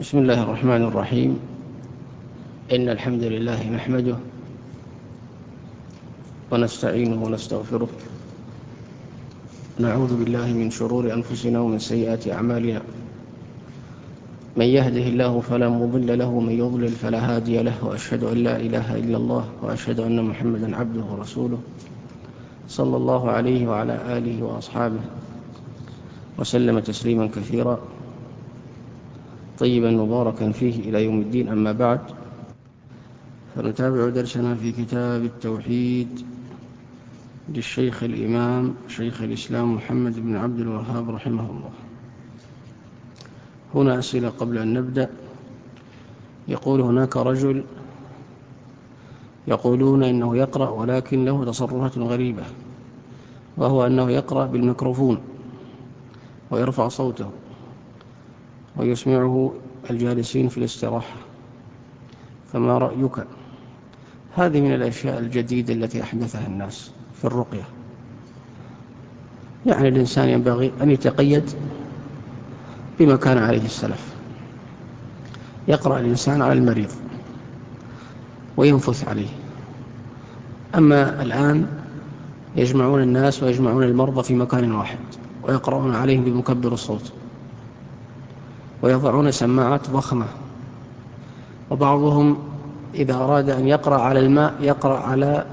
بسم الله الرحمن الرحيم. إن الحمد لله نحمده ونستعينه ونستغفره، نعوذ بالله من شرور أنفسنا ومن سيئات أعمالنا، من يهده الله فلا مضل له ومن يضلل فلا هادي له، وأشهد أن لا إله إلا الله وأشهد أن محمدا عبده ورسوله صلى الله عليه وعلى آله وأصحابه وسلم تسليما كثيرا طيبا مباركا فيه إلى يوم الدين. أما بعد، فنتابع درسنا في كتاب التوحيد للشيخ الإمام شيخ الإسلام محمد بن عبد الوهاب رحمه الله. هنا أسئلة قبل أن نبدأ. يقول هناك رجل يقولون إنه يقرأ ولكن له تصرفات غريبة، وهو أنه يقرأ بالميكروفون ويرفع صوته ويسمعه الجالسين في الاستراحة، فما رأيك؟ هذه من الأشياء الجديدة التي أحدثها الناس في الرقية. يعني الإنسان ينبغي أن يتقيد بما كان عليه السلف. يقرأ الإنسان على المريض وينفث عليه. أما الآن يجمعون الناس ويجمعون المرضى في مكان واحد ويقرؤون عليهم بمكبر الصوت، ويضعون سماعات ضخمة، وبعضهم إذا أراد أن يقرأ على الماء يقرأ على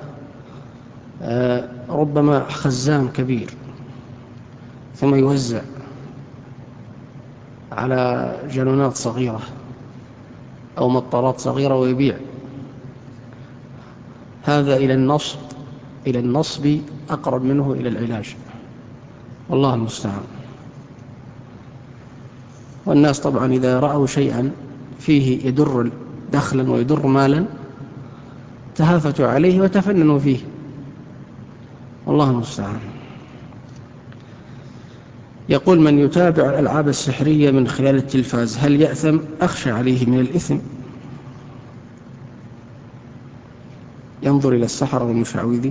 ربما خزان كبير، ثم يوزع على جالونات صغيرة أو مطارات صغيرة ويبيع. هذا إلى النصب أقرب منه إلى العلاج، والله المستعان. والناس طبعا إذا رأوا شيئا فيه يدر دخلا ويدر مالا تهافتوا عليه وتفننوا فيه، والله المستعان. يقول: من يتابع الألعاب السحرية من خلال التلفاز هل يأثم؟ أخشى عليه من الإثم. ينظر إلى السحرة والمشعوذين.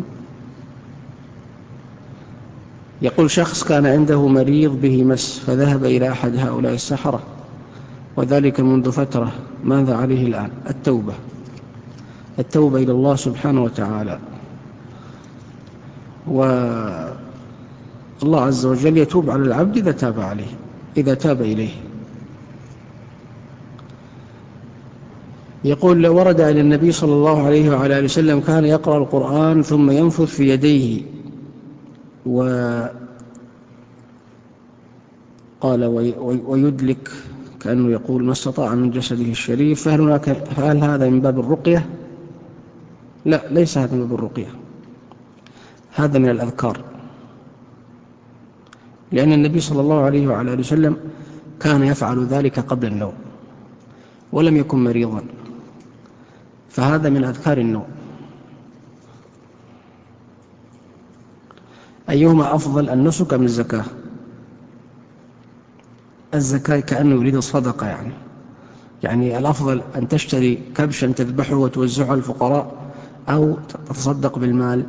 يقول: شخص كان عنده مريض به مس فذهب إلى أحد هؤلاء السحرة وذلك منذ فترة، ماذا عليه الآن؟ التوبة إلى الله سبحانه وتعالى، والله عز وجل يتوب على العبد إذا تاب إليه. يقول: لو ورد إلى النبي صلى الله عليه وعلى آله وسلم كان يقرأ القرآن ثم ينفث في يديه قال ويدلك كأنه يقول ما استطاع من جسده الشريف، فهل هذا من باب الرقية؟ لا، ليس هذا من باب الرقية، هذا من الأذكار، لأن النبي صلى الله عليه وعلى آله وسلم كان يفعل ذلك قبل النوم ولم يكن مريضا، فهذا من أذكار النوم. أيهما أفضل، النسك أم الزكاة؟ الزكاة كأنه يريد الصدقة، يعني الأفضل أن تشتري كبشا تذبحه وتوزعه على الفقراء أو تتصدق بالمال.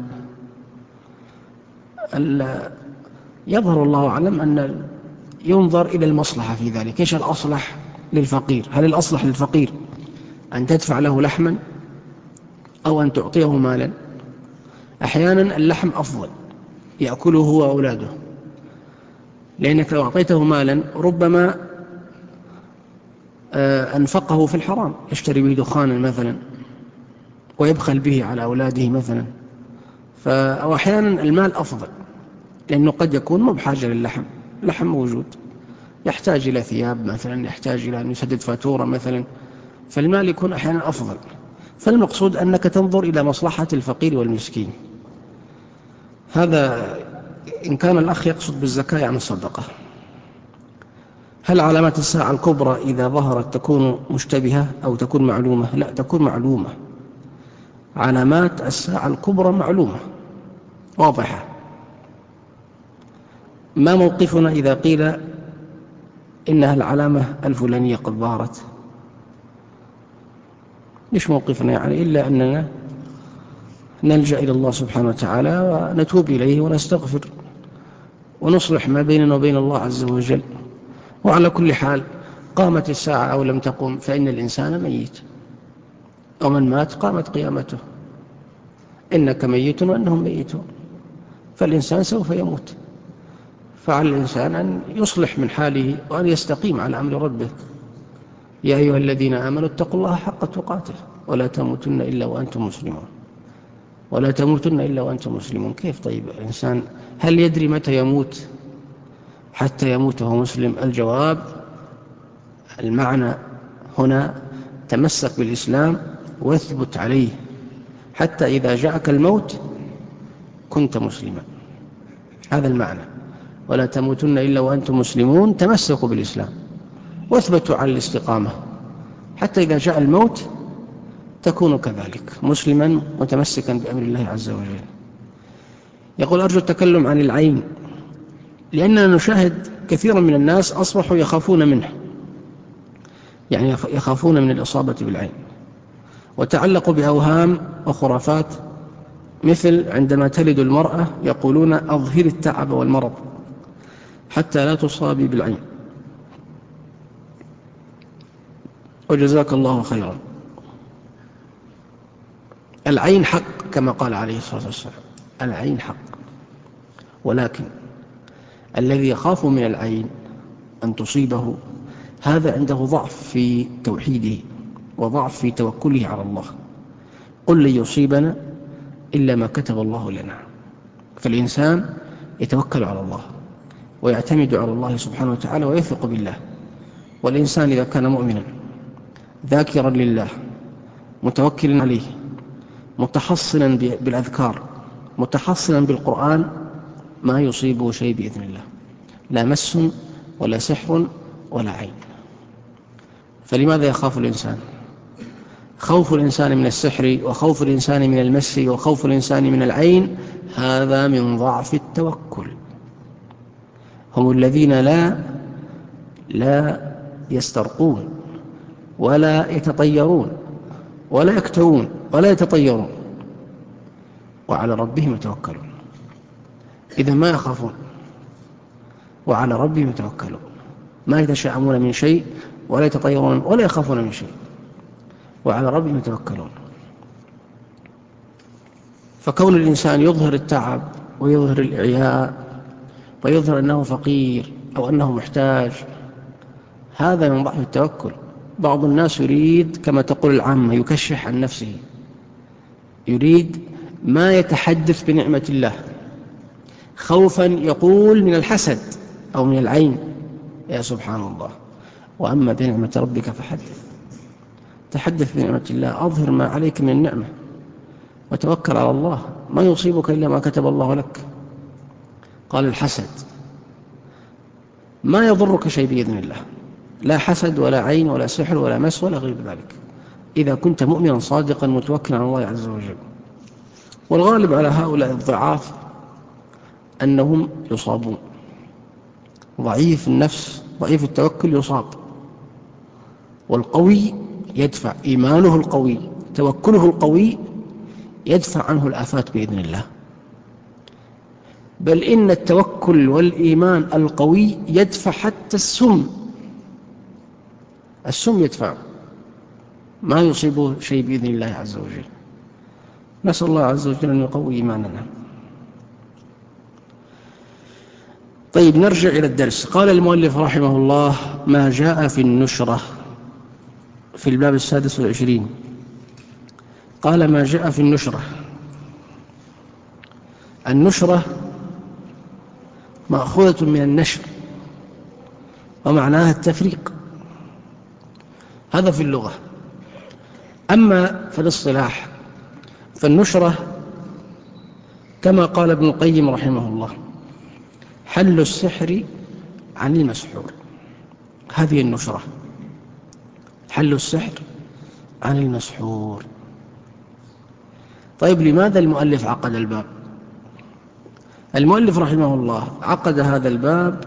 يظهر الله أعلم أن ينظر إلى المصلحة في ذلك. إيش الأصلح للفقير؟ هل الأصلح للفقير أن تدفع له لحما أو أن تعطيه مالا؟ أحيانا اللحم أفضل يأكله هو وأولاده، لأنك لو أعطيته مالا ربما أنفقه في الحرام، يشتري به دخانا مثلا ويبخل به على أولاده مثلا. أو أحيانا المال أفضل، لأنه قد يكون مو بحاجة للحم، اللحم موجود، يحتاج إلى ثياب مثلا، يحتاج إلى أن يسدد فاتورة مثلا، فالمال يكون أحيانا أفضل. فالمقصود أنك تنظر إلى مصلحة الفقير والمسكين. هذا إن كان الأخ يقصد بالزكاة عن الصدقة. هل علامات الساعة الكبرى إذا ظهرت تكون مشتبهة أو تكون معلومة؟ لا، تكون معلومة. علامات الساعة الكبرى معلومة واضحة. ما موقفنا إذا قيل إنها العلامة الفلانية قد ظهرت؟ ليش موقفنا؟ إلا أننا نلجأ إلى الله سبحانه وتعالى ونتوب إليه ونستغفر ونصلح ما بيننا وبين الله عز وجل. وعلى كل حال قامت الساعة أو لم تقم فإن الإنسان ميت، ومن مات قامت قيامته، إنك ميت وأنهم ميتون، فالإنسان سوف يموت، فعلى الإنسان أن يصلح من حاله وأن يستقيم على أمر ربه. يا أيها الذين آمنوا اتقوا الله حق تقاته ولا تموتن إلا وأنتم مسلمون، ولا تموتن إلا وأنتم مسلمون. كيف طيب الإنسان هل يدري متى يموت حتى يموت وهو مسلم؟ الجواب المعنى هنا تمسك بالإسلام واثبت عليه حتى إذا جاءك الموت كنت مسلما، هذا المعنى. ولا تموتن إلا وأنتم مسلمون، تمسكوا بالإسلام واثبتوا على الاستقامة حتى إذا جاء الموت تكون كذلك مسلما متمسكا بأمر الله عز وجل. يقول أرجو التكلم عن العين، لأننا نشاهد كثيرا من الناس أصبحوا يخافون منه، يعني يخافون من الإصابة بالعين، وتعلقوا بأوهام وخرافات، مثل عندما تلد المرأة يقولون أظهر التعب والمرض حتى لا تصابي بالعين. وجزاك الله خيرا. العين حق كما قال عليه الصلاة والسلام، العين حق، ولكن الذي يخاف من العين أن تصيبه هذا عنده ضعف في توحيده وضعف في توكله على الله. قل لن يصيبنا إلا ما كتب الله لنا. فالإنسان يتوكل على الله ويعتمد على الله سبحانه وتعالى ويثق بالله. والإنسان إذا كان مؤمنا ذاكرا لله متوكلا عليه متحصنا بالأذكار متحصنا بالقرآن ما يصيبه شيء بإذن الله، لا مس ولا سحر ولا عين. فلماذا يخاف الإنسان؟ خوف الإنسان من السحر وخوف الإنسان من المس وخوف الإنسان من العين هذا من ضعف التوكل. هم الذين لا يسترقون ولا يتطيرون ولا يكتوون ولا يتطيرون وعلى ربهم يتوكلون. إذا ما يخافون وعلى ربهم يتوكلون، ما يتشاءمون من شيء ولا يتطيرون ولا يخافون من شيء، وعلى ربهم يتوكلون. فكون الإنسان يظهر التعب ويظهر الإعياء ويظهر أنه فقير أو أنه محتاج هذا من ضعف التوكل. بعض الناس يريد كما تقول العامة يكشح عن نفسه، يريد ما يتحدث بنعمة الله خوفا يقول من الحسد أو من العين. يا سبحان الله، وأما بنعمة ربك فحدث. تحدث بنعمة الله، أظهر ما عليك من النعمة وتوكل على الله، ما يصيبك إلا ما كتب الله لك. قال الحسد ما يضرك شيء بإذن الله، لا حسد ولا عين ولا سحر ولا مس ولا غير ذلك، إذا كنت مؤمنا صادقا متوكلا على الله عز وجل. والغالب على هؤلاء الضعاف أنهم يصابون. ضعيف النفس ضعيف التوكل يصاب، والقوي يدفع، إيمانه القوي توكله القوي يدفع عنه الآفات بإذن الله. بل إن التوكل والإيمان القوي يدفع حتى السم يدفع، ما يصيبه شيء بإذن الله عز وجل. نسأل الله عز وجل أن يقوي إيماننا. طيب نرجع إلى الدرس. قال المؤلف رحمه الله: ما جاء في النشرة، في الباب 26. قال: ما جاء في النشرة. النشرة مأخوذة من النشر ومعناها التفريق، هذا في اللغة. أما في الاصطلاح فالنشرة كما قال ابن القيم رحمه الله: حل السحر عن المسحور. هذه النشرة، حل السحر عن المسحور. طيب لماذا المؤلف عقد الباب؟ المؤلف رحمه الله عقد هذا الباب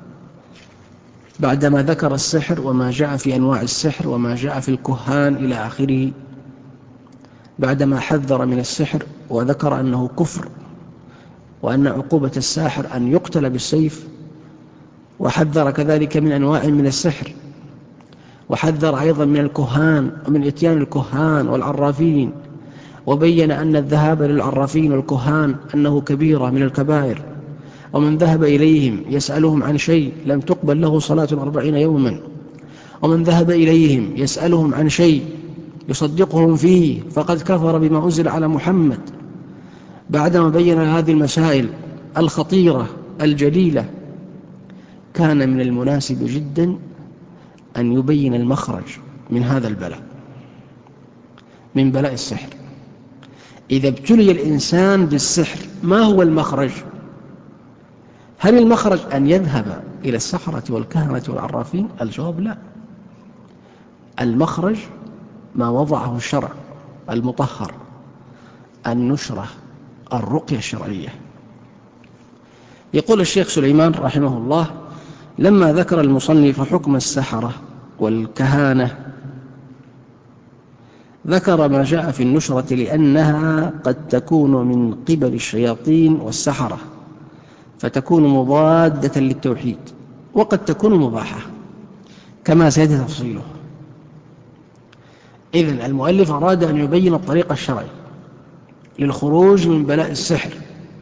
بعدما ذكر السحر وما جاء في أنواع السحر وما جاء في الكهان إلى آخره، بعدما حذر من السحر وذكر أنه كفر وأن عقوبة الساحر أن يقتل بالسيف، وحذر كذلك من أنواع من السحر وحذر أيضا من الكهان ومن إتيان الكهان والعرافين، وبين أن الذهاب للعرافين والكهان أنه كبيرة من الكبائر، ومن ذهب إليهم يسألهم عن شيء لم تقبل له صلاة 40 يوما، ومن ذهب إليهم يسألهم عن شيء يصدقهم فيه فقد كفر بما أنزل على محمد. بعدما بين هذه المسائل الخطيرة الجليلة، كان من المناسب جدا أن يبين المخرج من هذا البلاء، من بلاء السحر. إذا ابتلي الإنسان بالسحر ما هو المخرج؟ هل المخرج أن يذهب إلى السحرة والكهنة والعرافين؟ الجواب لا. المخرج ما وضعه الشرع المطهر، النشرة، الرقية الشرعية. يقول الشيخ سليمان رحمه الله: لما ذكر المصنف حكم السحرة والكهانة ذكر ما جاء في النشرة، لأنها قد تكون من قبل الشياطين والسحرة، فتكون مضادة للتوحيد، وقد تكون مباحة كما سيأتي تفصيله. إذن المؤلف أراد أن يبين الطريق الشرعي للخروج من بلاء السحر.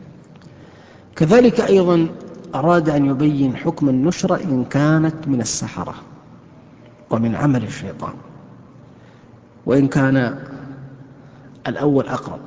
كذلك أيضا أراد أن يبين حكم النشرة إن كانت من السحرة ومن عمل الشيطان، وإن كان الأول أقرب،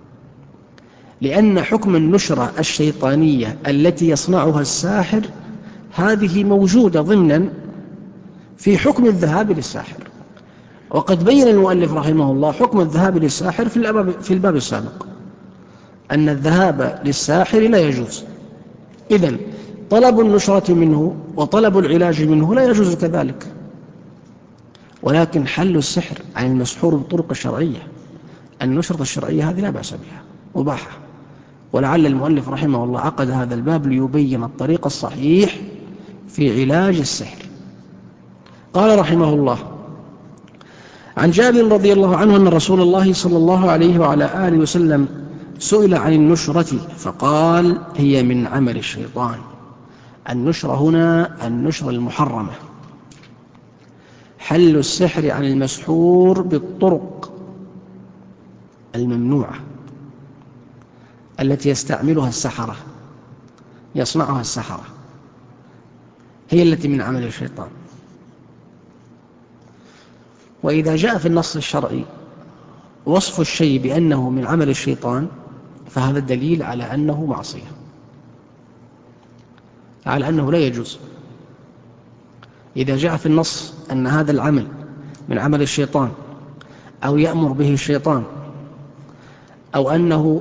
لأن حكم النشرة الشيطانية التي يصنعها الساحر هذه موجودة ضمنا في حكم الذهاب للساحر. وقد بين المؤلف رحمه الله حكم الذهاب للساحر في الباب السابق، أن الذهاب للساحر لا يجوز. إذن طلب النشرة منه وطلب العلاج منه لا يجوز كذلك، ولكن حل السحر عن المسحور بالطرق الشرعية، النشرة الشرعية هذه لا بأس بها، مباحة. ولعل المؤلف رحمه الله عقد هذا الباب ليبين الطريق الصحيح في علاج السحر. قال رحمه الله: عن جابر رضي الله عنه أن رسول الله صلى الله عليه وعلى آله وسلم سئل عن النشرة فقال: هي من عمل الشيطان. النشرة هنا النشرة المحرمة، حل السحر عن المسحور بالطرق الممنوعة التي يستعملها السحرة، يصنعها السحرة، هي التي من عمل الشيطان. وإذا جاء في النص الشرعي وصف الشيء بأنه من عمل الشيطان فهذا الدليل على أنه معصية، على أنه لا يجوز. إذا جاء في النص أن هذا العمل من عمل الشيطان أو يأمر به الشيطان أو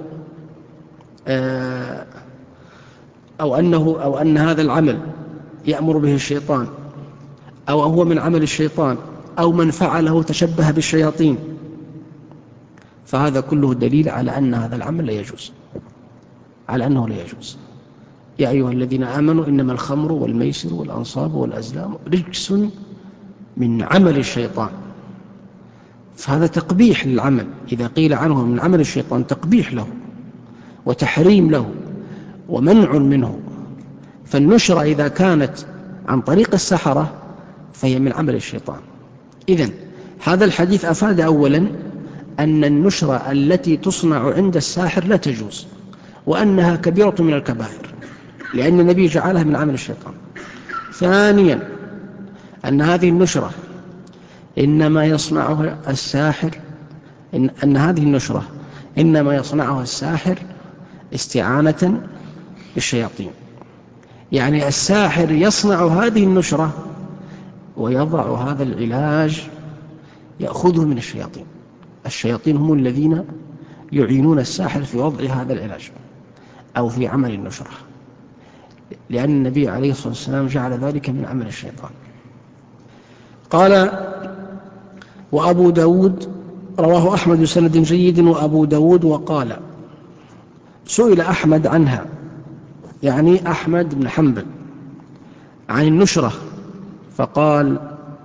أن هذا العمل يأمر به الشيطان أو هو من عمل الشيطان أو من فعله تشبه بالشياطين، فهذا كله دليل على أن هذا العمل لا يجوز، على أنه لا يجوز. يا أيها الذين آمنوا إنما الخمر والميسر والأنصاب والأزلام رجس من عمل الشيطان. فهذا تقبيح للعمل، إذا قيل عنه من عمل الشيطان تقبيح له وتحريم له ومنع منه. فالنشرة إذا كانت عن طريق السحرة فهي من عمل الشيطان. إذن هذا الحديث أفاد أولا أن النشرة التي تصنع عند الساحر لا تجوز، وأنها كبيرة من الكبائر، لأن النبي جعلها من عمل الشيطان. ثانيا أن هذه النشرة إنما يصنعها الساحر، أن هذه النشرة إنما يصنعها الساحر استعانة بالشياطين، يعني الساحر يصنع هذه النشرة ويضع هذا العلاج يأخذه من الشياطين. الشياطين هم الذين يعينون الساحر في وضع هذا العلاج أو في عمل النشرة، لأن النبي عليه الصلاة والسلام جعل ذلك من عمل الشيطان. قال: وأبو داود رواه أحمد بسند جيد وأبو داود وقال: سئل أحمد عنها، يعني أحمد بن حنبل، عن النشرة، فقال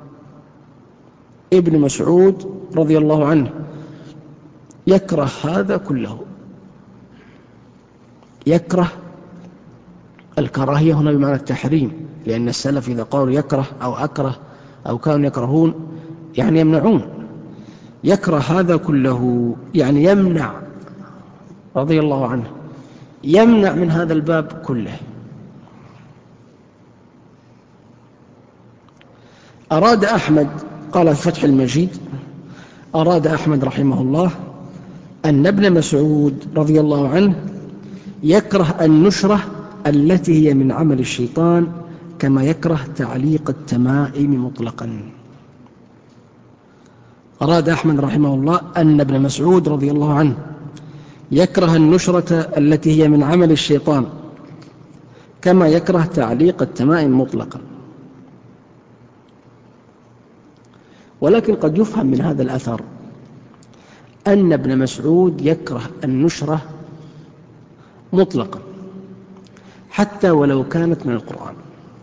ابن مسعود رضي الله عنه: يكره هذا كله. يكره، الكراهية هنا بمعنى التحريم، لأن السلف إذا قالوا يكره أو أكره أو كانوا يكرهون يعني يمنعون، يكره هذا كله، يعني يمنع رضي الله عنه، يمنع من هذا الباب كله. أراد أحمد، قال في فتح المجيد، أراد أحمد رحمه الله أن ابن مسعود رضي الله عنه يكره النشرة التي هي من عمل الشيطان كما يكره تعليق التمائم مطلقا. أراد أحمد رحمه الله أن ابن مسعود رضي الله عنه يكره النشرة التي هي من عمل الشيطان كما يكره تعليق التمائم مطلقا. ولكن قد يفهم من هذا الأثر أن ابن مسعود يكره النشرة مطلقا حتى ولو كانت من القرآن.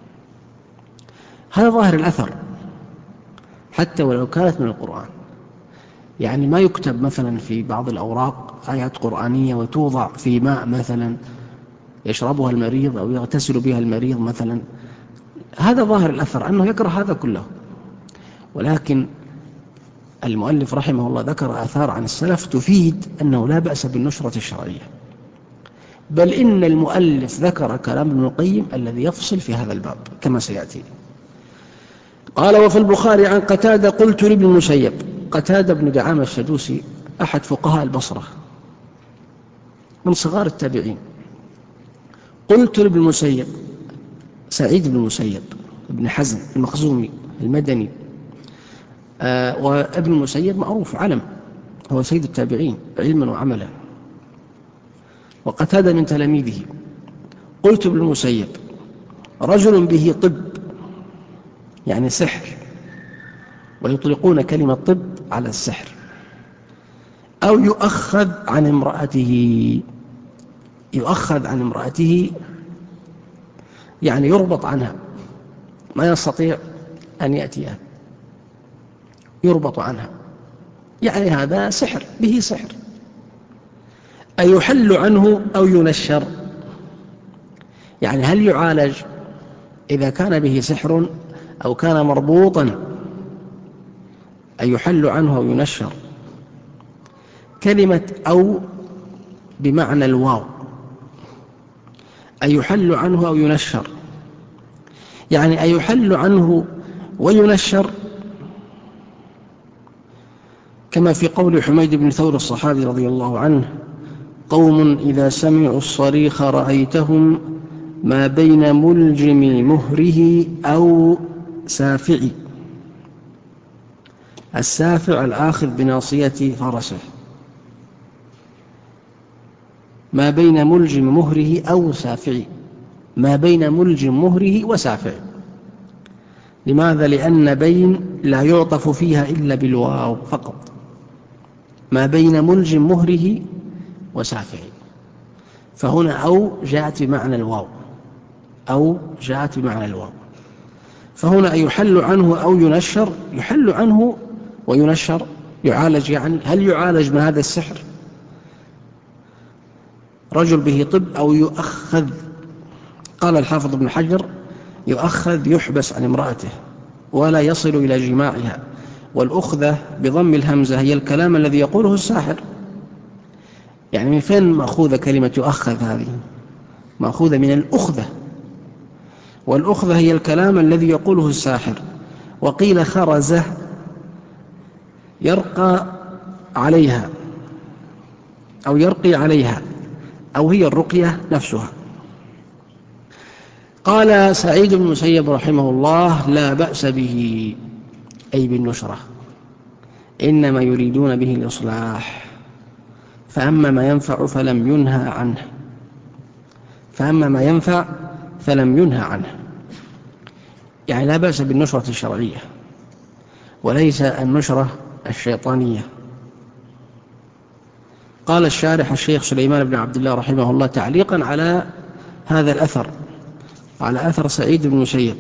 هذا ظاهر الأثر، حتى ولو كانت من القرآن، يعني ما يكتب مثلا في بعض الأوراق آيات قرآنية وتوضع في ماء مثلا يشربها المريض أو يغتسل بها المريض مثلا، هذا ظاهر الأثر أنه يكره هذا كله. ولكن المؤلف رحمه الله ذكر آثار عن السلف تفيد أنه لا بأس بالنشرة الشرعية، بل إن المؤلف ذكر كلام ابن القيم الذي يفصل في هذا الباب كما سيأتي. قال: وفي البخاري عن قتادة قلت لابن المسيب. قتادة بن دعامة السدوسي أحد فقهاء البصرة من صغار التابعين. قلت لابن المسيب، سعيد بن المسيب ابن حزم المخزومي المدني، وابن المسيب معروف علم، هو سيد التابعين علما وعملا، وقتادة من تلاميذه. قلت ابن المسيب: رجل به طب، يعني سحر، ويطلقون كلمة طب على السحر، أو يؤخذ عن امرأته، يؤخذ عن امرأته يعني يربط عنها، ما يستطيع أن يأتيها، يربط عنها، يعني هذا سحر، به سحر. أيحل عنه أو ينشر، يعني هل يعالج إذا كان به سحر أو كان مربوطا؟ أيحل عنه أو ينشر، كلمة أو بمعنى الواو، أيحل عنه أو ينشر، يعني أيحل عنه وينشر، كما في قول حميد بن ثور الصحابي رضي الله عنه: قوم إذا سمعوا الصريخ رأيتهم ما بين ملجم مهره أو سافع. السافع الآخذ بناصية فرسه، ما بين ملجم مهره أو سافع، ما بين ملجم مهره وسافع. لماذا؟ لأن بين لا يعطف فيها إلا بالواو فقط، ما بين ملجم مهره وسافع، فهنا أو جاءت بمعنى الواو، أو جاءت بمعنى الواو. فهنا يحل عنه أو ينشر، يحل عنه وينشر، يعالج، يعني هل يعالج من هذا السحر؟ رجل به طب أو يؤخذ. قال الحافظ ابن حجر: يؤخذ يحبس عن امرأته ولا يصل إلى جماعها، والأخذة بضم الهمزة هي الكلام الذي يقوله الساحر. يعني من فين مأخوذة كلمة يؤخذ؟ هذه مأخوذة من الأخذة، والأخذة هي الكلام الذي يقوله الساحر. وقيل خرزة يرقى عليها أو يرقي عليها، أو هي الرقية نفسها. قال سعيد بن المسيب رحمه الله: لا بأس به، أي بالنشرة، إنما يريدون به الإصلاح، فأما ما ينفع فلم ينهى عنه، فأما ما ينفع فلم ينهى عنه، يعني لا بأس بالنشرة الشرعية وليس النشرة الشيطانية. قال الشارح الشيخ سليمان بن عبد الله رحمه الله تعليقا على هذا الأثر، على أثر سعيد بن المسيب: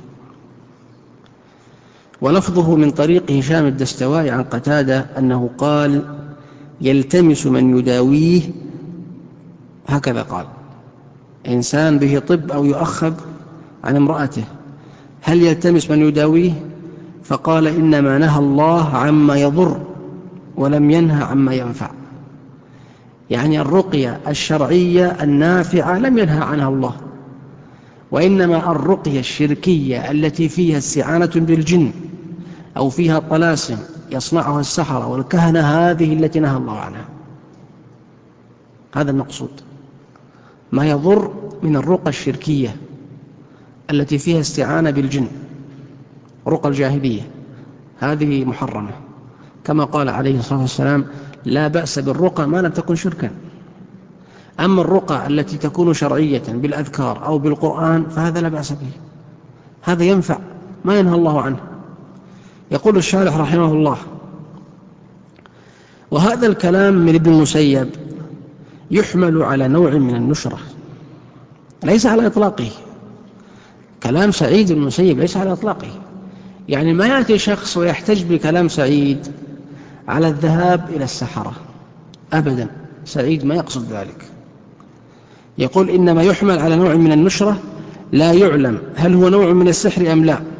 ولفظه من طريق هشام الدستوائي عن قتادة أنه قال: يلتمس من يداويه، هكذا قال، إنسان به طب أو يؤخذ عن امرأته، هل يلتمس من يداويه فقال إنما نهى الله عما يضر ولم ينهى عما ينفع. يعني الرقية الشرعية النافعة لم ينهى عنها الله، وإنما الرقية الشركية التي فيها استعانة بالجن أو فيها طلاسم يصنعها السحرة والكهنة هذه التي نهى الله عنها. هذا المقصود. ما يضر من الرقى الشركية التي فيها استعانة بالجن، رقى الجاهلية، هذه محرمة، كما قال عليه الصلاة والسلام: لا بأس بالرقى ما لم تكن شركا. أما الرقى التي تكون شرعية بالأذكار أو بالقرآن فهذا لا بأس به، هذا ينفع، ما ينهى الله عنه. يقول الشارح رحمه الله: وهذا الكلام من ابن المسيب يحمل على نوع من النشرة، ليس على إطلاقه. كلام سعيد بن المسيب ليس على إطلاقه، يعني ما يأتي شخص ويحتج بكلام سعيد على الذهاب إلى السحرة أبدا، سعيد ما يقصد ذلك. يقول إنما يحمل على نوع من النشرة لا يعلم هل هو نوع من السحر أم لا.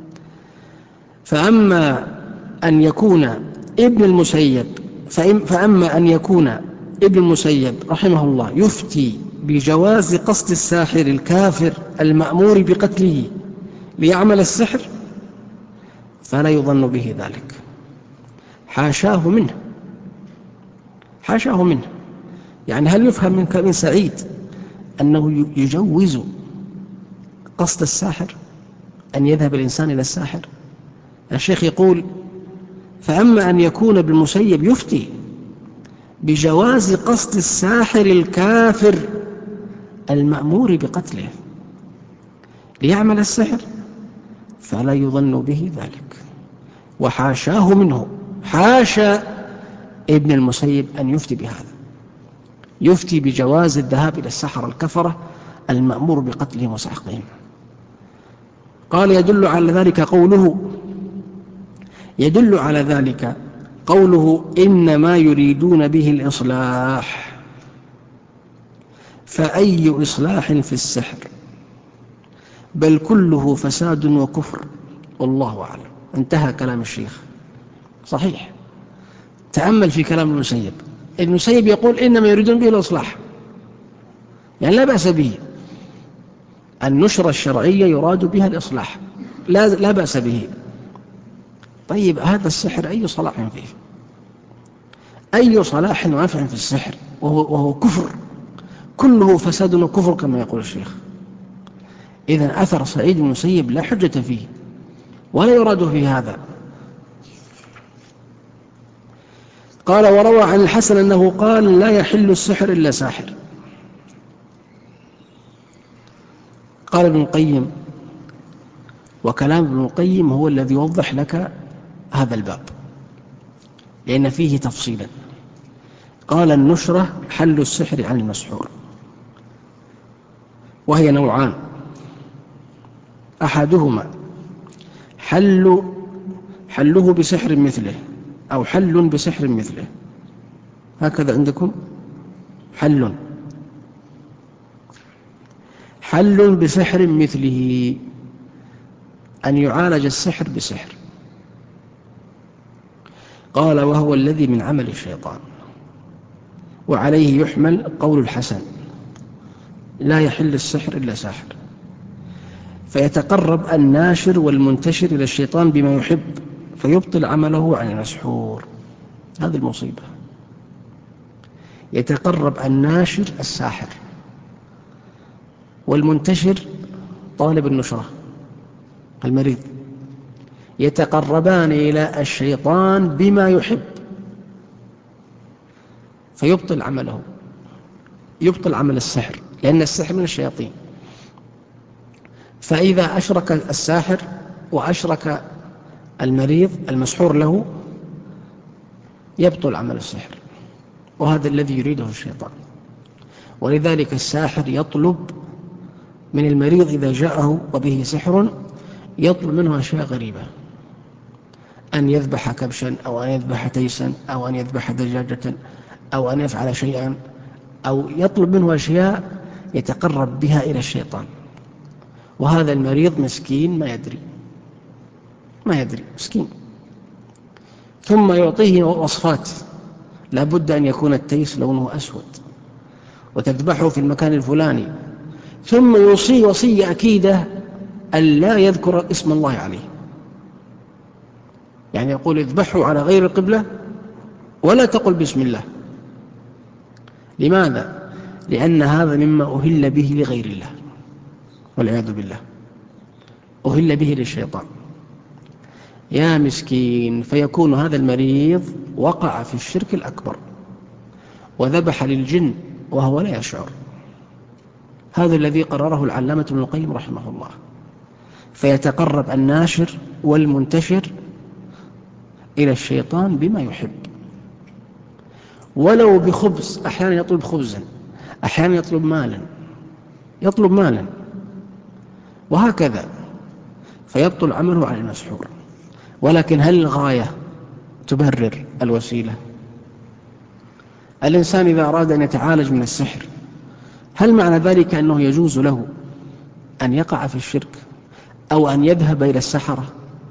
فأما أن يكون ابن المسيب رحمه الله يفتي بجواز قصد الساحر الكافر المأمور بقتله ليعمل السحر فلا يظن به ذلك، حاشاه منه، حاشاه منه. يعني هل يفهم من كلام سعيد أنه يجوز قصد الساحر، أن يذهب الإنسان إلى الساحر؟ الشيخ يقول: فأما أن يكون ابن المسيب يفتي بجواز قصد الساحر الكافر المأمور بقتله ليعمل السحر فلا يظن به ذلك، وحاشاه منه، حاشا ابن المسيب أن يفتي بهذا، يفتي بجواز الذهاب إلى السحرة الكفرة المأمور بقتلهم وسحقهم. قال: يدل على ذلك قوله إنما يريدون به الإصلاح، فأي إصلاح في السحر، بل كله فساد وكفر، والله أعلم. انتهى كلام الشيخ. صحيح. تأمل في كلام المسيب. المسيب يقول إنما يريدون به الإصلاح، يعني لا بأس به، النشرة الشرعية يراد بها الإصلاح، لا بأس به. طيب هذا السحر أي صلاح فيه؟ أي صلاح ونفع في السحر وهو كفر، كله فساد وكفر كما يقول الشيخ. إذن أثر سعيد بن المسيب لا حجة فيه ولا يراد فيه هذا. قال: وروى عن الحسن أنه قال: لا يحل السحر إلا ساحر. قال ابن القيم، وكلام ابن القيم هو الذي يوضح لك هذا الباب لأن فيه تفصيلا. قال: النشرة حل السحر عن المسحور، وهي نوعان: أحدهما حله بسحر مثله، أو حل بسحر مثله. هكذا عندكم حل بسحر مثله، أن يعالج السحر بسحر. قال: وهو الذي من عمل الشيطان. وعليه يحمل قول الحسن: لا يحل السحر إلا ساحر، فيتقرب الناشر والمنتشر إلى الشيطان بما يحب فيبطل عمله عن المسحور. هذه المصيبة. يتقرب الناشر الساحر والمنتشر طالب النشرة المريض، يتقربان إلى الشيطان بما يحب فيبطل عمله، يبطل عمل السحر، لأن السحر من الشياطين. فإذا أشرك الساحر وأشرك المريض المسحور له يبطل عمل السحر، وهذا الذي يريده الشيطان. ولذلك الساحر يطلب من المريض إذا جاءه وبه سحر، يطلب منه أشياء غريبة، أن يذبح كبشا، أو أن يذبح تيسا، أو أن يذبح دجاجة، أو أن يفعل شيئا، أو يطلب منه أشياء يتقرب بها إلى الشيطان، وهذا المريض مسكين ما يدري، ما يدري مسكين. ثم يعطيه وصفات، لا بد أن يكون التيس لونه أسود وتذبحه في المكان الفلاني، ثم يوصي وصية أكيدة أن لا يذكر اسم الله عليه، يعني يقول اذبحه على غير القبلة ولا تقل بسم الله. لماذا؟ لأن هذا مما أهل به لغير الله والعياذ بالله، أهل به للشيطان. يا مسكين، فيكون هذا المريض وقع في الشرك الأكبر وذبح للجن وهو لا يشعر. هذا الذي قرره العلامة ابن القيم رحمه الله. فيتقرب الناشر والمنتشر إلى الشيطان بما يحب، ولو بخبز، أحيانا يطلب خبزا، أحيانا يطلب مالا وهكذا، فيبطل عمله على المسحور. ولكن هل الغاية تبرر الوسيلة؟ الإنسان إذا أراد أن يتعالج من السحر، هل معنى ذلك أنه يجوز له أن يقع في الشرك أو أن يذهب إلى السحرة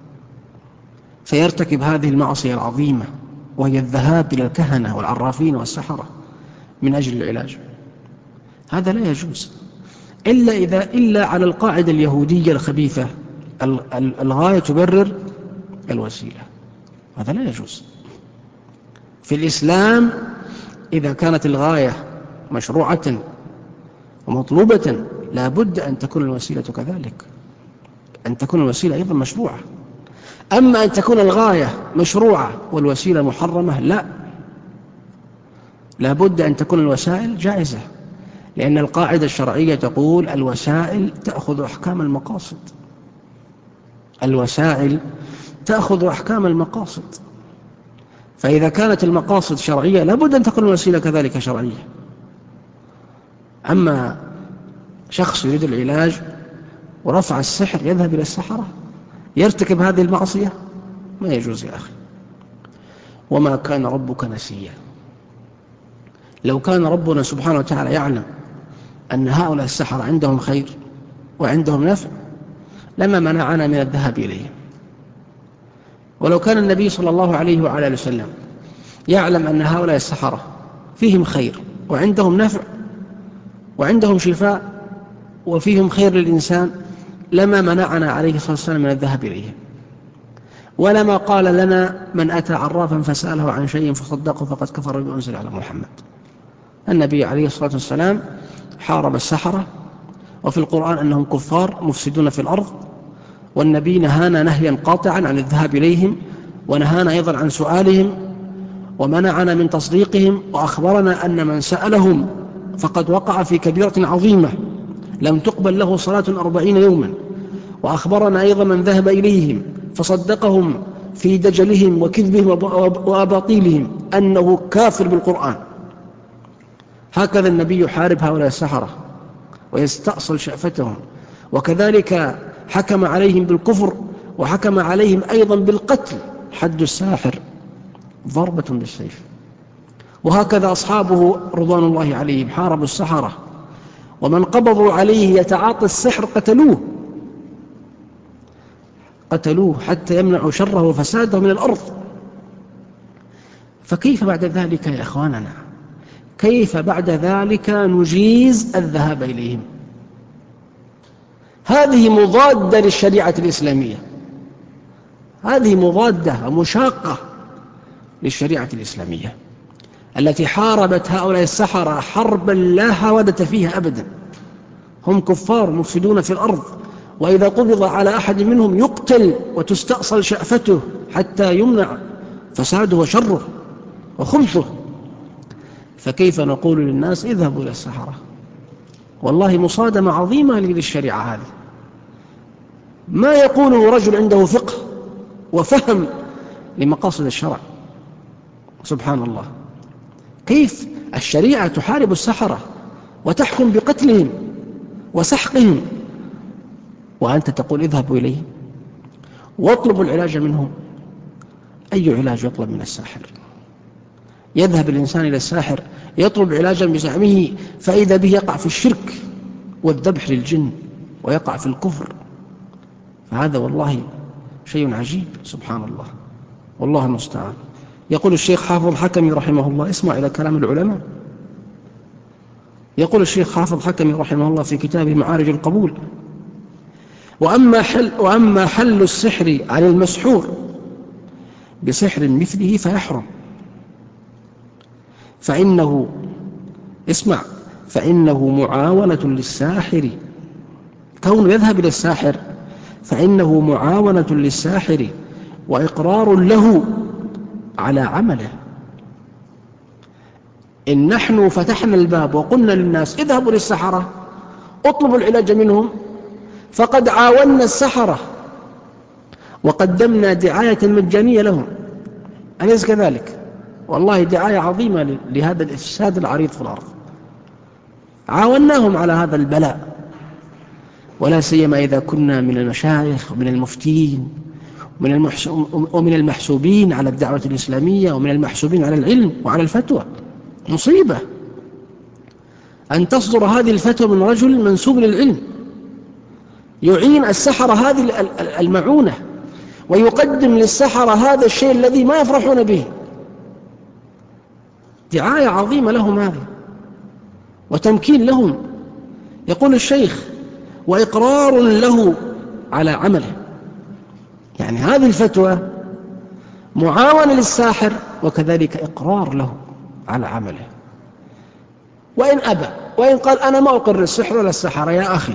فيرتكب هذه المعصية العظيمة، وهي الذهاب إلى الكهنة والعرافين والسحرة من أجل العلاج؟ هذا لا يجوز إلا على القاعدة اليهودية الخبيثة، الغاية تبرر الوسيلة. هذا لا يجوز. في الإسلام إذا كانت الغاية مشروعة ومطلوبة لا بد أن تكون الوسيلة كذلك، أن تكون الوسيلة أيضا مشروعة. أما أن تكون الغاية مشروعة والوسيلة محرمة، لا بد أن تكون الوسائل جائزة، لأن القاعدة الشرعية تقول الوسائل تأخذ أحكام المقاصد. الوسائل تأخذ أحكام المقاصد، فإذا كانت المقاصد شرعية لا بد أن تكون الوسيلة كذلك شرعية. أما شخص يريد العلاج ورفع السحر يذهب إلى السحرة يرتكب هذه المعصية، ما يجوز يا أخي. وما كان ربك نسيا. لو كان ربنا سبحانه وتعالى يعلم أن هؤلاء السحرة عندهم خير وعندهم نفع لما منعنا من الذهاب إليهم. ولو كان النبي صلى الله عليه وعلى آله وسلم يعلم أن هؤلاء السحرة فيهم خير وعندهم نفع وعندهم شفاء وفيهم خير للإنسان لما منعنا عليه الصلاة والسلام من الذهاب إليهم، ولما قال لنا من أتى عرافا فسأله عن شيء فصدقه فقد كفر بما أنزل على محمد. النبي عليه الصلاة والسلام حارب السحرة، وفي القرآن أنهم كفار مفسدون في الأرض، والنبي نهانا نهيا قاطعا عن الذهاب إليهم، ونهانا أيضا عن سؤالهم، ومنعنا من تصديقهم، وأخبرنا أن من سألهم فقد وقع في كبيرة عظيمة لم تقبل له صلاة 40 يوما، وأخبرنا أيضا من ذهب إليهم فصدقهم في دجلهم وكذبهم وأباطيلهم أنه كافر بالقرآن. هكذا النبي يحارب هؤلاء السحرة ويستأصل شأفتهم، وكذلك حكم عليهم بالكفر وحكم عليهم أيضا بالقتل، حد الساحر ضربة بالسيف. وهكذا أصحابه رضوان الله عليهم حاربوا السحرة، ومن قبضوا عليه يتعاطى السحر قتلوه حتى يمنعوا شره وفساده من الأرض. فكيف بعد ذلك يا إخواننا، كيف بعد ذلك نجيز الذهاب إليهم؟ هذه مضادة للشريعة الإسلامية، هذه مضادة ومشاقة للشريعة الإسلامية التي حاربت هؤلاء السحرة حربا لا هودة فيها أبدا. هم كفار مفسدون في الأرض، وإذا قبض على أحد منهم يقتل وتستأصل شأفته حتى يمنع فساده وشره وخبثه. فكيف نقول للناس اذهبوا إلى السحرة؟ والله مصادمة عظيمة للشريعة هذه. ما يقوله رجل عنده فقه وفهم لمقاصد الشرع. سبحان الله، كيف الشريعة تحارب السحرة وتحكم بقتلهم وسحقهم، وأنت تقول اذهبوا إليه واطلبوا العلاج منهم؟ أي علاج يطلب من الساحر؟ يذهب الإنسان إلى الساحر يطلب علاجا بزعمه، فإذا به يقع في الشرك والذبح للجن ويقع في الكفر. فهذا والله شيء عجيب سبحان الله، والله المستعان. يقول الشيخ حافظ حكمي رحمه الله، اسمع إلى كلام العلماء، يقول الشيخ حافظ حكمي رحمه الله في كتابه معارج القبول: وأما حل السحر على المسحور بسحر مثله فيحرم، فإنه معاونة للساحر، كونه يذهب إلى الساحر فإنه معاونة للساحر وإقرار له على عمله. إن نحن فتحنا الباب وقلنا للناس اذهبوا للسحرة اطلبوا العلاج منهم، فقد عاوننا السحرة وقدمنا دعاية مجانية لهم، أليس كذلك؟ والله دعاية عظيمة لهذا الإفساد العريض في الأرض، عاوناهم على هذا البلاء، ولا سيما إذا كنا من المشايخ ومن المفتين ومن المحسوبين على الدعوة الإسلامية ومن المحسوبين على العلم وعلى الفتوى. مصيبة أن تصدر هذه الفتوى من رجل منسوب للعلم يعين السحرة هذه المعونة، ويقدم للسحرة هذا الشيء الذي ما يفرحون به. دعاية عظيمة لهم هذه وتمكين لهم. يقول الشيخ: وإقرار له على عمله، يعني هذه الفتوى معاونة للساحر وكذلك إقرار له على عمله. وإن أبى وإن قال أنا ما أقر السحر ولا السحرة، يا أخي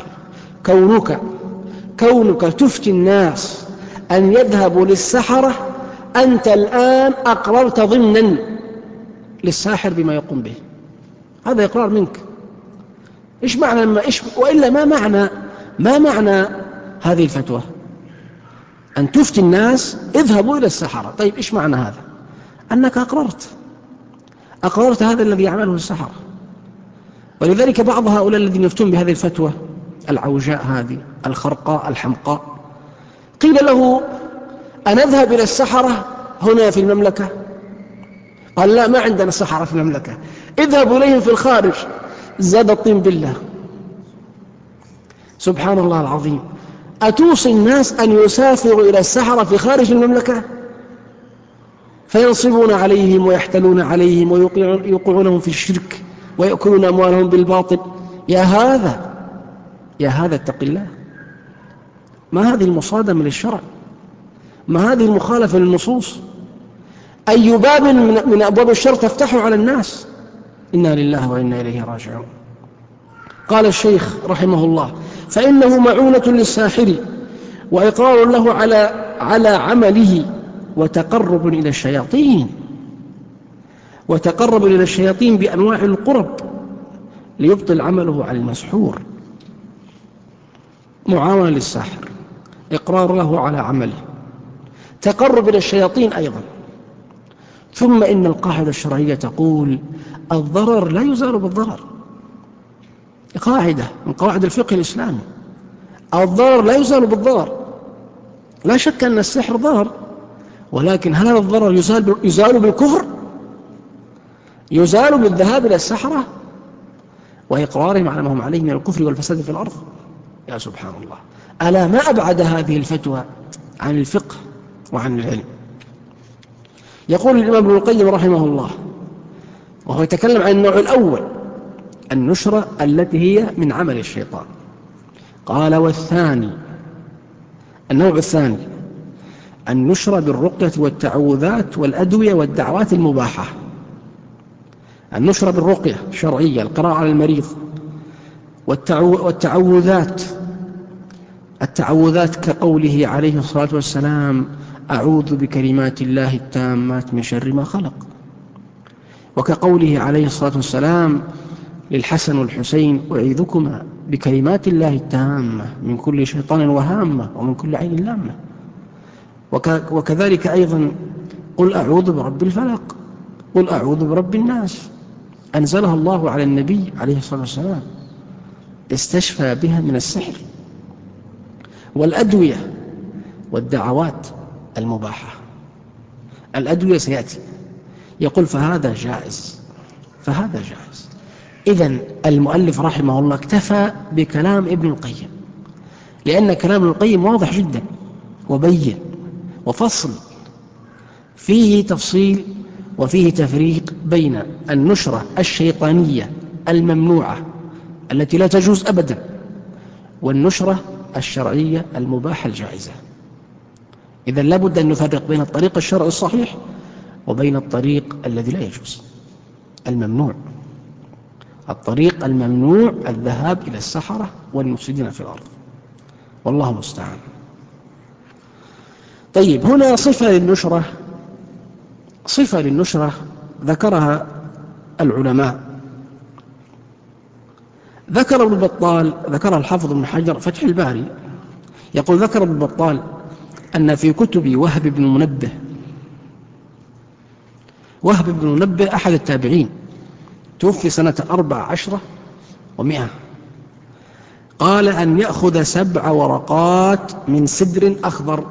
كونك تفتي الناس أن يذهبوا للسحرة، أنت الآن أقررت ضمنا للساحر بما يقوم به، هذا إقرار منك. إيش معنى وإلا ما معنى هذه الفتوى؟ أن تفتي الناس اذهبوا إلى السحرة. طيب إيش معنى هذا؟ أنك أقررت هذا الذي يعمله السحرة. ولذلك بعض هؤلاء الذين يفتون بهذه الفتوى العوجاء هذه الخرقاء الحمقاء، قيل له أن أذهب إلى السحرة هنا في المملكة، قال لا، ما عندنا سحرة في المملكة، اذهبوا إليهم في الخارج. زاد الطين بالله. سبحان الله العظيم. أتوصي الناس أن يسافروا إلى السحرة في خارج المملكة فينصبون عليهم ويحتلون عليهم ويوقعونهم في الشرك ويأكلون أموالهم بالباطل؟ يا هذا اتق الله. ما هذه المصادمة للشرع؟ ما هذه المخالفة للنصوص؟ أي باب من أبواب الشر تفتحه على الناس؟ إنا لله وإنا إليه راجعون. قال الشيخ رحمه الله: فإنه معونة للساحر وإقرار له على عمله وتقرب إلى الشياطين بأنواع القرب ليبطل عمله على المسحور. معاونة للساحر، إقرار له على عمله، تقرب إلى الشياطين أيضا. ثم إن القاعدة الشرعية تقول: الضرر لا يزال بالضرر. قاعدة من قواعد الفقه الإسلامي: الضرر لا يزال بالضرر. لا شك أن السحر ضرر، ولكن هل هذا الضرر يزال بالكفر؟ يزال بالذهاب إلى السحرة وإقرارهم على ما هم عليه من الكفر والفساد في الأرض؟ يا سبحان الله. ألا ما أبعد هذه الفتوى عن الفقه وعن العلم. يقول الإمام ابن القيم رحمه الله وهو يتكلم عن النوع الأول، النشرة التي هي من عمل الشيطان، قال: والثاني، النوع الثاني، النشرة بالرقية والتعوذات والأدوية والدعوات المباحة. النشرة بالرقية الشرعية، القراءة على المريض، التعوذات كقوله عليه الصلاة والسلام: أعوذ بكلمات الله التامات من شر ما خلق، وكقوله عليه الصلاة والسلام للحسن والحسين: أعيذكما بكلمات الله التامة من كل شيطان وهامة ومن كل عين لامة. وكذلك أيضا: قل أعوذ برب الفلق، قل أعوذ برب الناس، أنزلها الله على النبي عليه الصلاة والسلام، استشفى بها من السحر. والأدوية والدعوات المباحة، الأدوية سيأتي، يقول فهذا جائز. إذن المؤلف رحمه الله اكتفى بكلام ابن القيم، لأن كلام ابن القيم واضح جدا وبين وفصل فيه تفصيل وفيه تفريق بين النشرة الشيطانية الممنوعة التي لا تجوز أبدا والنشرة الشرعية المباحة الجائزة. إذن لابد أن نفرق بين الطريق الشرعي الصحيح وبين الطريق الذي لا يجوز، الممنوع. الطريق الممنوع الذهاب إلى السحرة والمفسدين في الأرض، والله المستعان. طيب، هنا صفة للنشرة ذكرها العلماء. ذكر ابن بطال، ذكرها الحافظ ابن حجر فتح الباري، يقول: ذكر ابن بطال أن في كتب وهب بن منبه أحد التابعين، توفي سنة 14 و100، قال أن يأخذ 7 ورقات من سدر أخضر.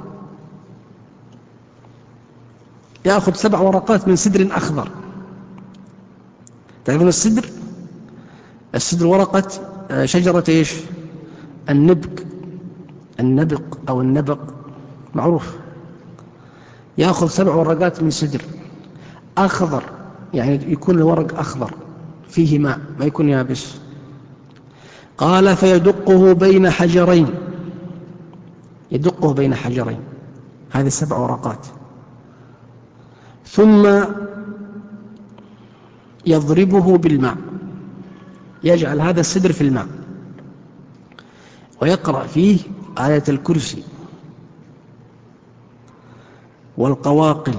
يأخذ 7 ورقات من سدر أخضر. تعرفون السدر ورقة شجرة إيش؟ النبق أو النبق معروف. يأخذ 7 ورقات من سدر أخضر، يعني يكون الورق أخضر فيه ماء، ما يكون يابس. قال: فيدقه بين حجرين، يدقه بين حجرين، هذه 7 ورقات، ثم يضربه بالماء، يجعل هذا السدر في الماء ويقرأ فيه آية الكرسي والقواقل،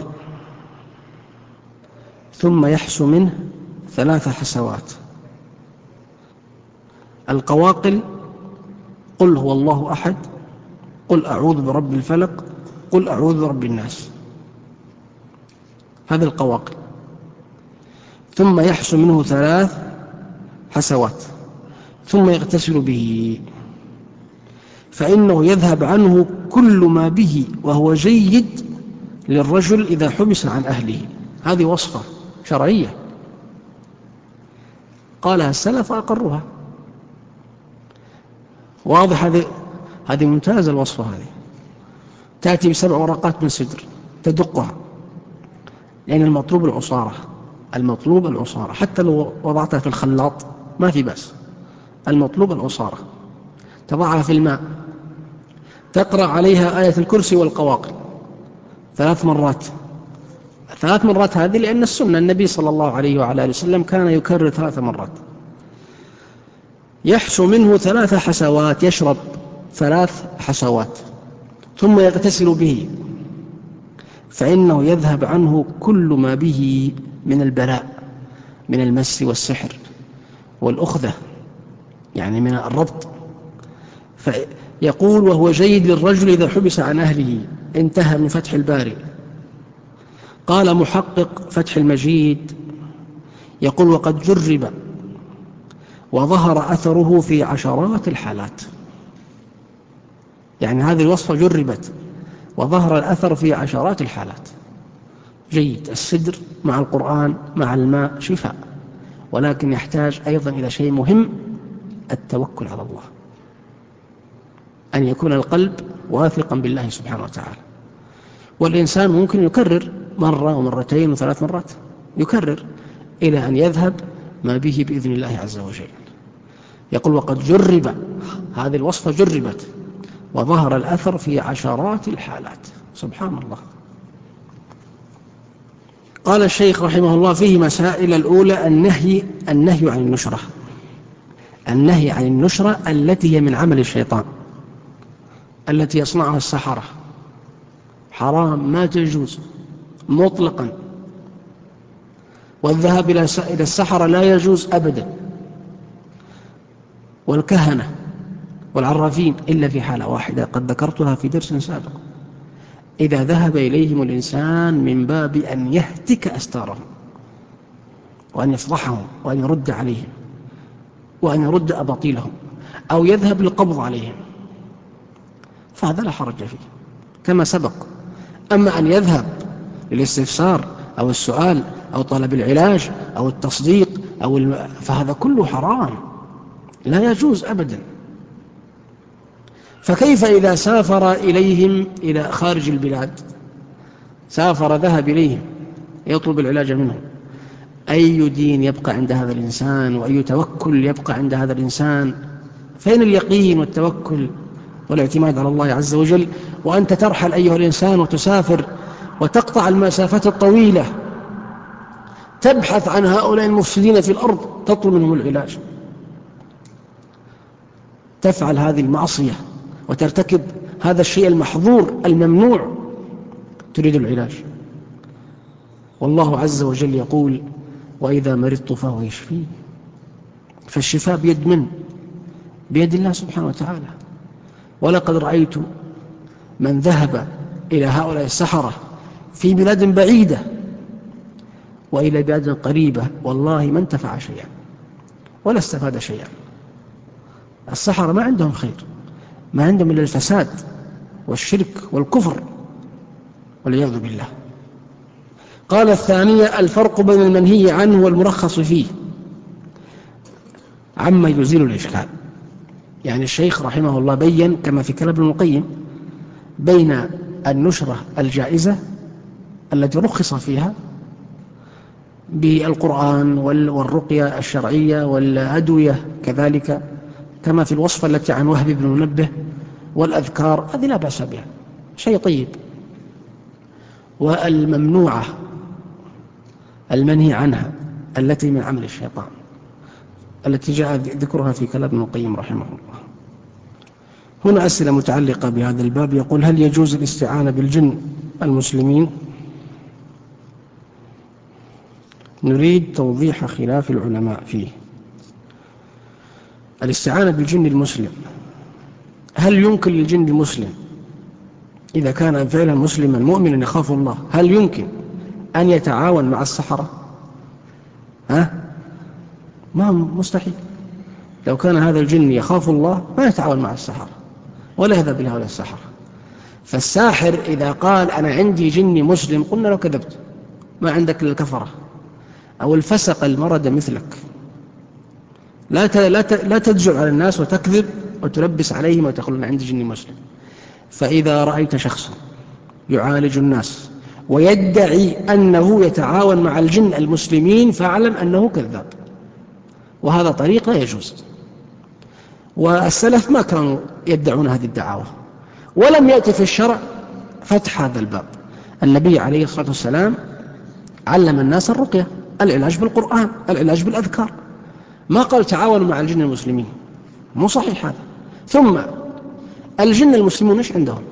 ثم يحسو منه 3 حسوات. القواقل: قل هو الله أحد، قل أعوذ برب الفلق، قل أعوذ برب الناس، هذه القواقل. ثم يحسو منه 3 حسوات، ثم يغتسل به، فإنه يذهب عنه كل ما به وهو جيد للرجل إذا حبس عن أهله. هذه وصفة شرعية قالها السلف أقرها. واضح؟ هذه ممتازة الوصفة. هذه تأتي ب7 ورقات من سدر تدقها، لأن المطلوب العصارة، حتى لو وضعتها في الخلاط ما في بأس. المطلوب العصارة، تضعها في الماء، تقرأ عليها آية الكرسي والقواقل 3 مرات. 3 مرات هذه لأن السنة، النبي صلى الله عليه وعلى آله وسلم كان يكرر 3 مرات. يحسو منه 3 حسوات، يشرب 3 حسوات، ثم يغتسل به، فإنه يذهب عنه كل ما به من البلاء، من المس والسحر والأخذة، يعني من الربط. فيقول: وهو جيد للرجل إذا حبس عن أهله. انتهى من فتح الباري. قال محقق فتح المجيد، يقول: وقد جرب وظهر أثره في عشرات الحالات. يعني هذه الوصفة جربت وظهر الأثر في عشرات الحالات. جيد، السدر مع القرآن مع الماء شفاء، ولكن يحتاج أيضا إلى شيء مهم: التوكل على الله، أن يكون القلب واثقا بالله سبحانه وتعالى. والإنسان ممكن يكرر 1 ومرتين و3 مرات، يكرر إلى أن يذهب ما به بإذن الله عز وجل. يقول: وقد جرب، هذه الوصفة جربت وظهر الأثر في عشرات الحالات. سبحان الله. قال الشيخ رحمه الله: فيه مسائل. الأولى النهي عن النشرة، النهي عن النشرة التي هي من عمل الشيطان، التي يصنعها السحرة، حرام، ما تجوز مطلقا. والذهاب إلى السحرة لا يجوز أبدا، والكهنة والعرافين إلا في حالة واحدة قد ذكرتها في درس سابق: إذا ذهب إليهم الإنسان من باب أن يهتك أستارهم وأن يفضحهم وأن يرد عليهم وأن يرد أباطيلهم، أو يذهب للقبض عليهم، فهذا لا حرج فيه كما سبق. أما أن يذهب للاستفسار أو السؤال أو طلب العلاج أو التصديق فهذا كله حرام، لا يجوز أبدا. فكيف إذا سافر إليهم إلى خارج البلاد سافر ذهب إليهم يطلب العلاج منهم. أي دين يبقى عند هذا الإنسان، وأي توكل يبقى عند هذا الإنسان؟ فين اليقين والتوكل والاعتماد على الله عز وجل وأنت ترحل أيها الإنسان وتسافر وتقطع المسافات الطويلة تبحث عن هؤلاء المفسدين في الأرض تطلب منهم العلاج؟ تفعل هذه المعصية وترتكب هذا الشيء المحظور الممنوع تريد العلاج. والله عز وجل يقول: وإذا مرضت فهو يشفين. فالشفاء بيد من؟ بيد الله سبحانه وتعالى. ولقد رأيت من ذهب إلى هؤلاء السحرة في بلاد بعيدة وإلى بلاد قريبة، والله ما انتفع شيئا ولا استفاد شيئا. السحرة ما عندهم خير، ما عندهم إلا الفساد والشرك والكفر والعياذ بالله. قال الثانية: الفرق بين المنهي عنه والمرخص فيه عما يزيل الإشكال. يعني الشيخ رحمه الله بيّن كما في كلام ابن القيم بين النشرة الجائزة التي رخص فيها بالقرآن والرقية الشرعية والأدوية كذلك كما في الوصفة التي عن وهب بن منبه والأذكار، هذه لا بأس بها، شيء طيب. والممنوعة المنهي عنها التي من عمل الشيطان التي جاء ذكرها في كلام ابن القيم رحمه الله. هنا أسئلة متعلقة بهذا الباب. يقول: هل يجوز الاستعانة بالجن المسلمين؟ نريد توضيح خلاف العلماء فيه. الاستعانة بالجن المسلم، هل يمكن للجن المسلم إذا كان فعلا مسلما مؤمنا يخاف الله، هل يمكن أن يتعاون مع السحرة؟ ما مستحيل. لو كان هذا الجن يخاف الله ما يتعاون مع السحرة ولا يذهب إلى هؤلاء السحرة. فالساحر إذا قال أنا عندي جني مسلم قلنا له كذبت، ما عندك للكفرة أو الفسق المرد مثلك. لا تدجع على الناس وتكذب وتلبس عليهم وتقول أنا عندي جني مسلم. فإذا رأيت شخصا يعالج الناس ويدعي أنه يتعاون مع الجن المسلمين فاعلم أنه كذاب، وهذا طريق لا يجوز. والسلف ما كانوا يدعون هذه الدعاوى، ولم يأتي في الشرع فتح هذا الباب. النبي عليه الصلاة والسلام علم الناس الرقية، العلاج بالقرآن، العلاج بالأذكار، ما قال تعاونوا مع الجن المسلمين، مو صحيح هذا. ثم الجن المسلمون ايش عندهم؟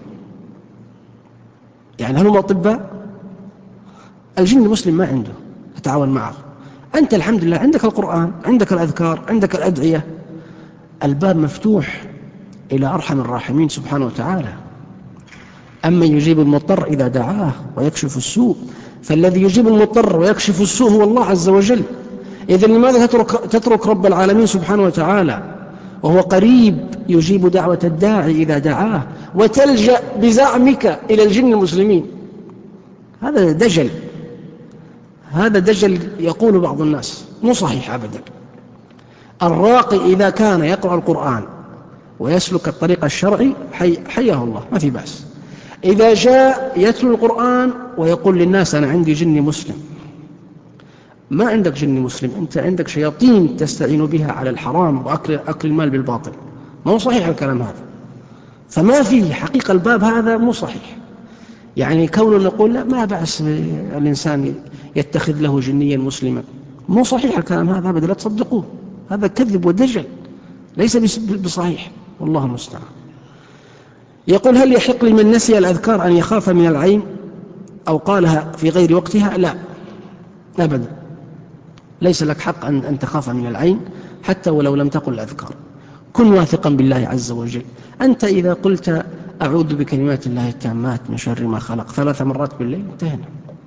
يعني هل هم أطباء؟ الجن المسلم ما عنده تتعاون معه. أنت الحمد لله عندك القرآن، عندك الأذكار، عندك الأدعية، الباب مفتوح إلى أرحم الراحمين سبحانه وتعالى. أما يجيب المضطر إذا دعاه ويكشف السوء، فالذي يجيب المضطر ويكشف السوء هو الله عز وجل. إذن لماذا تترك رب العالمين سبحانه وتعالى وهو قريب يجيب دعوة الداعي إذا دعاه وتلجأ بزعمك إلى الجن المسلمين؟ هذا دجل، هذا دجل يقول بعض الناس، مو صحيح أبدا. الراقي إذا كان يقرأ القرآن ويسلك الطريق الشرعي حياه الله، ما في بأس. إذا جاء يتلو القرآن ويقول للناس أنا عندي جني مسلم، ما عندك جني مسلم، أنت عندك شياطين تستعين بها على الحرام وأكل المال بالباطل. ما هو صحيح الكلام هذا. فما في حقيقة الباب هذا مو صحيح. يعني كون نقول لا ما بأس الإنسان يتخذ له جنيا مسلما، مو صحيح الكلام هذا أبدا، لا تصدقوه، هذا كذب ودجل ليس بصحيح، والله المستعان. يقول: هل يحق لمن نسي الأذكار أن يخاف من العين أو قالها في غير وقتها؟ لا أبدا، ليس لك حق أن تخاف من العين حتى ولو لم تقل الأذكار. كن واثقا بالله عز وجل. أنت إذا قلت أعوذ بكلمات الله التامات من شر ما خلق 3 مرات بالليل انتهينا.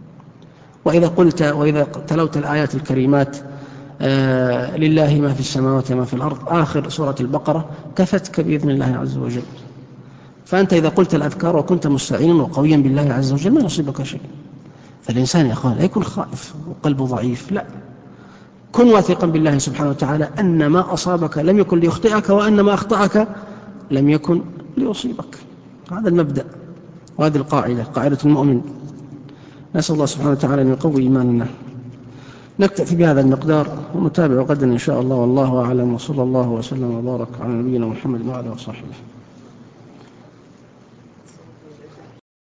وإذا تلوت الآيات الكريمات لله ما في السماوات وما في الأرض آخر سورة البقرة كفتك بإذن الله عز وجل. فأنت إذا قلت الأذكار وكنت مستعينا وقويا بالله عز وجل ما يصيبك شيء. فالإنسان يا أخوان لا يكون خائف وقلبه ضعيف، لا، كن واثقا بالله سبحانه وتعالى أن ما أصابك لم يكن ليخطئك وأن ما أخطأك لم يكن ليصيبك. هذا المبدأ وهذه القاعدة، قاعدة المؤمن. نسأل الله سبحانه وتعالى أن يقوي إيماننا. نكتفي بهذا المقدار ونتابع غدا إن شاء الله، والله أعلم، وصلى الله وسلم وبارك على نبينا محمد وعلى آله وصحبه.